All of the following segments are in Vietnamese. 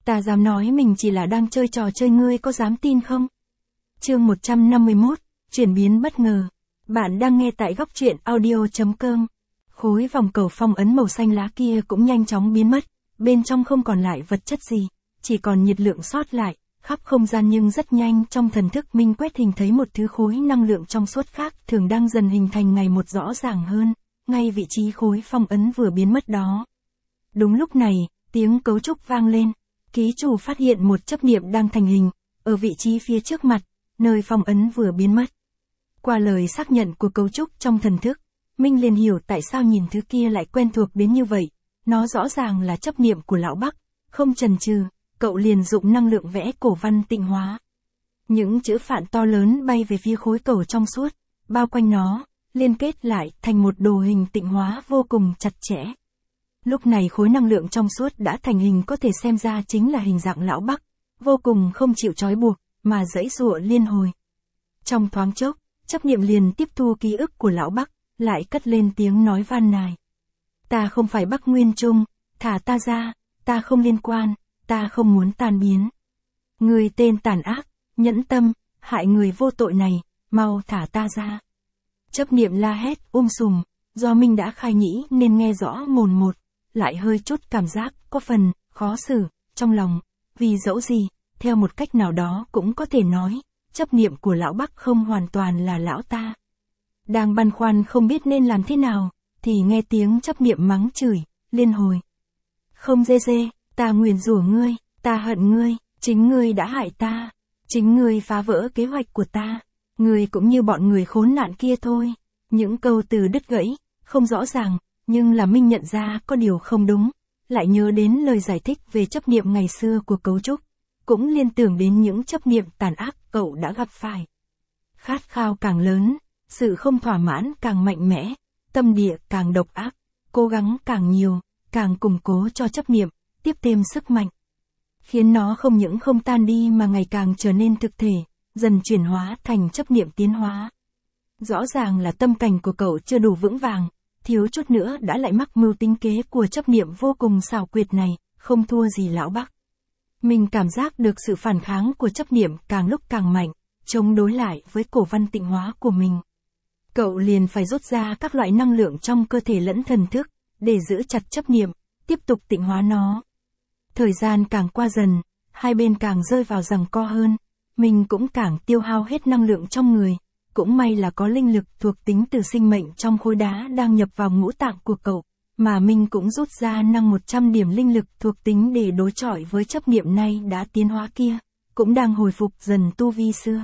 Ta dám nói mình chỉ là đang chơi trò chơi, ngươi có dám tin không? Chương 151, chuyển biến bất ngờ. Bạn đang nghe tại góc truyện audio.com. Khối vòng cầu phong ấn màu xanh lá kia cũng nhanh chóng biến mất, bên trong không còn lại vật chất gì, chỉ còn nhiệt lượng sót lại, khắp không gian. Nhưng rất nhanh trong thần thức Minh quét hình thấy một thứ khối năng lượng trong suốt khác thường đang dần hình thành ngày một rõ ràng hơn, ngay vị trí khối phong ấn vừa biến mất đó. Đúng lúc này, tiếng cấu trúc vang lên, ký chủ phát hiện một chấp niệm đang thành hình, ở vị trí phía trước mặt, nơi phong ấn vừa biến mất. Qua lời xác nhận của cấu trúc trong thần thức, Minh liền hiểu tại sao nhìn thứ kia lại quen thuộc đến như vậy, nó rõ ràng là chấp niệm của lão Bắc. Không chần chừ, cậu liền dụng năng lượng vẽ cổ văn tịnh hóa. Những chữ phạn to lớn bay về phía khối cầu trong suốt, bao quanh nó, liên kết lại thành một đồ hình tịnh hóa vô cùng chặt chẽ. Lúc này khối năng lượng trong suốt đã thành hình, có thể xem ra chính là hình dạng lão Bắc, vô cùng không chịu trói buộc, mà giãy giụa liên hồi. Trong thoáng chốc, chấp niệm liền tiếp thu ký ức của lão Bắc, lại cất lên tiếng nói van nài. Ta không phải Bắc Nguyên Trung, thả ta ra, ta không liên quan, ta không muốn tan biến. Người tên tàn ác, nhẫn tâm, hại người vô tội này, mau thả ta ra. Chấp niệm la hét sùm, do Minh đã khai nhĩ nên nghe rõ mồn một, lại hơi chút cảm giác có phần khó xử trong lòng, vì dẫu gì, theo một cách nào đó cũng có thể nói, chấp niệm của lão Bắc không hoàn toàn là lão ta. Đang băn khoăn không biết nên làm thế nào, thì nghe tiếng chấp niệm mắng chửi liên hồi. Không dê dê, ta nguyền rủa ngươi, ta hận ngươi, chính ngươi đã hại ta, chính ngươi phá vỡ kế hoạch của ta, ngươi cũng như bọn người khốn nạn kia thôi. Những câu từ đứt gãy, không rõ ràng, nhưng là Minh nhận ra có điều không đúng, lại nhớ đến lời giải thích về chấp niệm ngày xưa của cấu trúc, cũng liên tưởng đến những chấp niệm tàn ác cậu đã gặp phải. Khát khao càng lớn, sự không thỏa mãn càng mạnh mẽ, tâm địa càng độc ác, cố gắng càng nhiều, càng củng cố cho chấp niệm, tiếp thêm sức mạnh, khiến nó không những không tan đi mà ngày càng trở nên thực thể, dần chuyển hóa thành chấp niệm tiến hóa. Rõ ràng là tâm cảnh của cậu chưa đủ vững vàng, thiếu chút nữa đã lại mắc mưu tính kế của chấp niệm vô cùng xảo quyệt này, không thua gì lão Bắc. Mình cảm giác được sự phản kháng của chấp niệm càng lúc càng mạnh, chống đối lại với cổ văn tịnh hóa của mình. Cậu liền phải rút ra các loại năng lượng trong cơ thể lẫn thần thức, để giữ chặt chấp niệm, tiếp tục tịnh hóa nó. Thời gian càng qua dần, hai bên càng rơi vào giằng co hơn, mình cũng càng tiêu hao hết năng lượng trong người. Cũng may là có linh lực thuộc tính từ sinh mệnh trong khối đá đang nhập vào ngũ tạng của cậu, mà mình cũng rút ra năng 100 điểm linh lực thuộc tính để đối chọi với chấp niệm nay đã tiến hóa kia, cũng đang hồi phục dần tu vi xưa.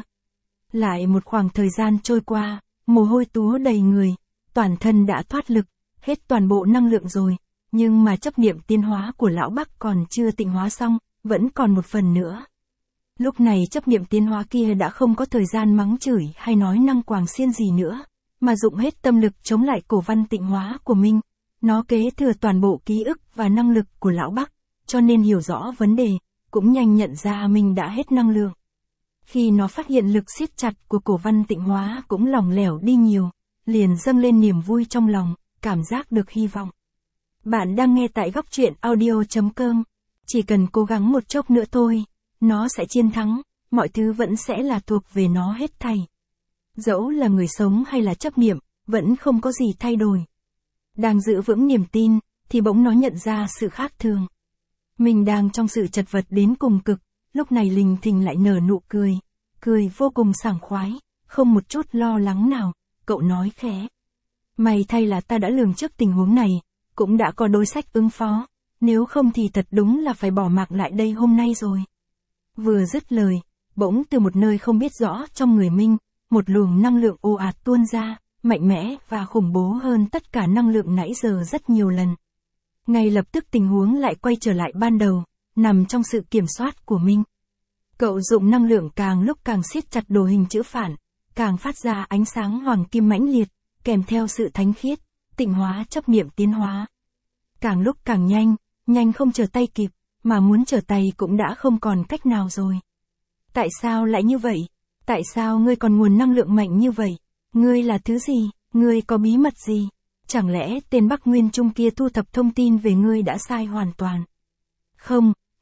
Lại một khoảng thời gian trôi qua, mồ hôi túa đầy người, toàn thân đã thoát lực, hết toàn bộ năng lượng rồi, nhưng mà chấp niệm tiến hóa của lão Bắc còn chưa tịnh hóa xong, vẫn còn một phần nữa. Lúc này chấp niệm tiến hóa kia đã không có thời gian mắng chửi hay nói năng quàng xiên gì nữa, mà dụng hết tâm lực chống lại cổ văn tịnh hóa của mình. Nó kế thừa toàn bộ ký ức và năng lực của lão Bắc, cho nên hiểu rõ vấn đề, cũng nhanh nhận ra mình đã hết năng lượng. Khi nó phát hiện lực siết chặt của cổ văn tịnh hóa cũng lỏng lẻo đi nhiều, liền dâng lên niềm vui trong lòng, cảm giác được hy vọng. Bạn đang nghe tại góc truyện audio.com. Chỉ cần cố gắng một chốc nữa thôi, nó sẽ chiến thắng, mọi thứ vẫn sẽ là thuộc về nó hết thảy. Dẫu là người sống hay là chấp niệm, vẫn không có gì thay đổi. Đang giữ vững niềm tin, thì bỗng nó nhận ra sự khác thường. Mình đang trong sự chật vật đến cùng cực, lúc này lình thình lại nở nụ cười, cười vô cùng sảng khoái, không một chút lo lắng nào, cậu nói khẽ. May thay là ta đã lường trước tình huống này, cũng đã có đối sách ứng phó, nếu không thì thật đúng là phải bỏ mặc lại đây hôm nay rồi. Vừa dứt lời, bỗng từ một nơi không biết rõ trong người Minh, một luồng năng lượng ồ ạt tuôn ra, mạnh mẽ và khủng bố hơn tất cả năng lượng nãy giờ rất nhiều lần. Ngay lập tức tình huống lại quay trở lại ban đầu, nằm trong sự kiểm soát của Minh. Cậu dụng năng lượng càng lúc càng siết chặt đồ hình chữ phản, càng phát ra ánh sáng hoàng kim mãnh liệt, kèm theo sự thánh khiết, tịnh hóa chấp niệm tiến hóa. Càng lúc càng nhanh, nhanh không trở tay kịp, mà muốn trở tay cũng đã không còn cách nào rồi. Tại sao lại như vậy? Tại sao ngươi còn nguồn năng lượng mạnh như vậy? Ngươi là thứ gì? Ngươi có bí mật gì? Chẳng lẽ tên Bắc Nguyên Trung kia thu thập thông tin về ngươi đã sai hoàn toàn? Không,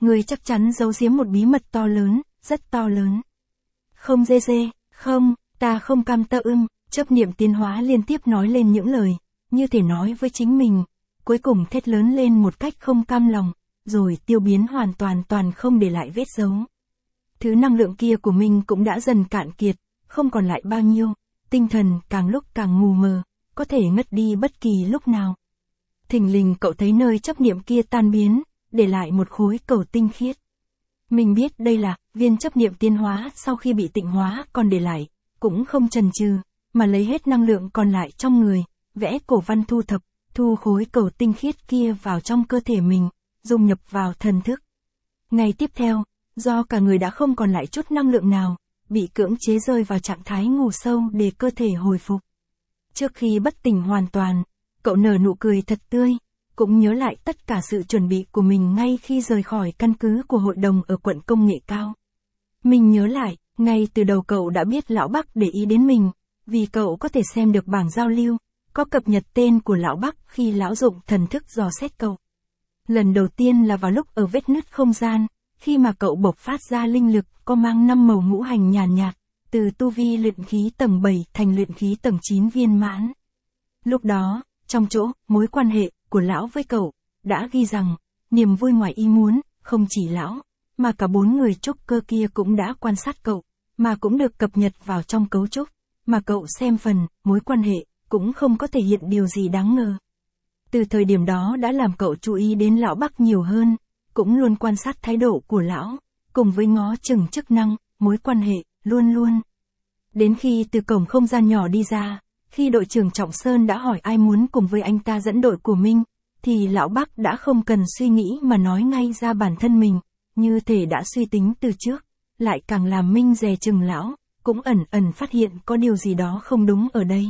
Ngươi chắc chắn giấu giếm một bí mật to lớn, rất to lớn. Không dê dê, không, ta không cam tâm. Chấp niệm tiến hóa liên tiếp nói lên những lời, như thể nói với chính mình, cuối cùng thét lớn lên một cách không cam lòng, rồi tiêu biến hoàn toàn không để lại vết dấu. Thứ năng lượng kia của mình cũng đã dần cạn kiệt, không còn lại bao nhiêu, tinh thần càng lúc càng mù mờ, có thể ngất đi bất kỳ lúc nào. Thình lình cậu thấy nơi chấp niệm kia tan biến, để lại một khối cầu tinh khiết. Mình biết đây là viên chấp niệm tiến hóa sau khi bị tịnh hóa còn để lại, cũng không chần chừ, mà lấy hết năng lượng còn lại trong người, vẽ cổ văn thu thập, thu khối cầu tinh khiết kia vào trong cơ thể mình, dung nhập vào thần thức. Ngày tiếp theo, do cả người đã không còn lại chút năng lượng nào, bị cưỡng chế rơi vào trạng thái ngủ sâu để cơ thể hồi phục. Trước khi bất tỉnh hoàn toàn, cậu nở nụ cười thật tươi, cũng nhớ lại tất cả sự chuẩn bị của mình ngay khi rời khỏi căn cứ của hội đồng ở quận công nghệ cao. Mình nhớ lại, ngay từ đầu cậu đã biết Lão Bắc để ý đến mình, vì cậu có thể xem được bảng giao lưu, có cập nhật tên của Lão Bắc khi Lão dụng thần thức dò xét cậu. Lần đầu tiên là vào lúc ở vết nứt không gian, khi mà cậu bộc phát ra linh lực có mang 5 màu ngũ hành nhàn nhạt, từ tu vi luyện khí tầng 7 thành luyện khí tầng 9 viên mãn. Lúc đó, trong chỗ mối quan hệ của Lão với cậu, đã ghi rằng, niềm vui ngoài ý muốn, không chỉ Lão, mà cả 4 người trúc cơ kia cũng đã quan sát cậu, mà cũng được cập nhật vào trong cấu trúc, mà cậu xem phần, mối quan hệ, cũng không có thể hiện điều gì đáng ngờ. Từ thời điểm đó đã làm cậu chú ý đến Lão Bắc nhiều hơn, cũng luôn quan sát thái độ của Lão, cùng với ngó chừng chức năng, mối quan hệ, luôn. Đến khi từ cổng không gian nhỏ đi ra, khi đội trưởng Trọng Sơn đã hỏi ai muốn cùng với anh ta dẫn đội của mình, thì Lão Bắc đã không cần suy nghĩ mà nói ngay ra bản thân mình, như thể đã suy tính từ trước, lại càng làm Minh dè chừng Lão, cũng ẩn phát hiện có điều gì đó không đúng ở đây.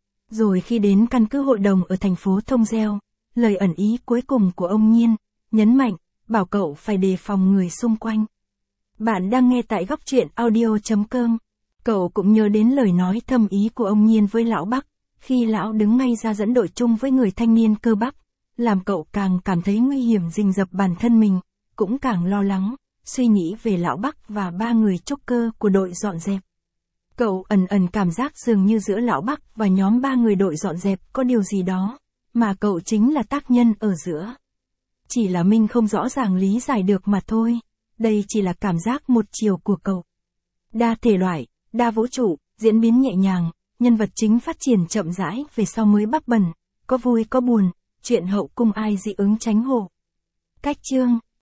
Rồi khi đến căn cứ hội đồng ở thành phố Thông Gieo, lời ẩn ý cuối cùng của ông Nhiên, nhấn mạnh, bảo cậu phải đề phòng người xung quanh. Bạn đang nghe tại góc truyện audio.com. Cậu cũng nhớ đến lời nói thâm ý của ông Nhiên với Lão Bắc, khi Lão đứng ngay ra dẫn đội chung với người thanh niên cơ bắp, làm cậu càng cảm thấy nguy hiểm rình rập bản thân mình, cũng càng lo lắng, suy nghĩ về Lão Bắc và 3 người trúc cơ của đội dọn dẹp. Cậu ẩn cảm giác dường như giữa Lão Bắc và nhóm 3 người đội dọn dẹp có điều gì đó, mà cậu chính là tác nhân ở giữa. Chỉ là mình không rõ ràng lý giải được mà thôi, đây chỉ là cảm giác một chiều của cậu. Đa thể loại, đa vũ trụ, diễn biến nhẹ nhàng, nhân vật chính phát triển chậm rãi về sau mới bắp bần, có vui có buồn, chuyện hậu cung ai dị ứng tránh hộ. Cách chương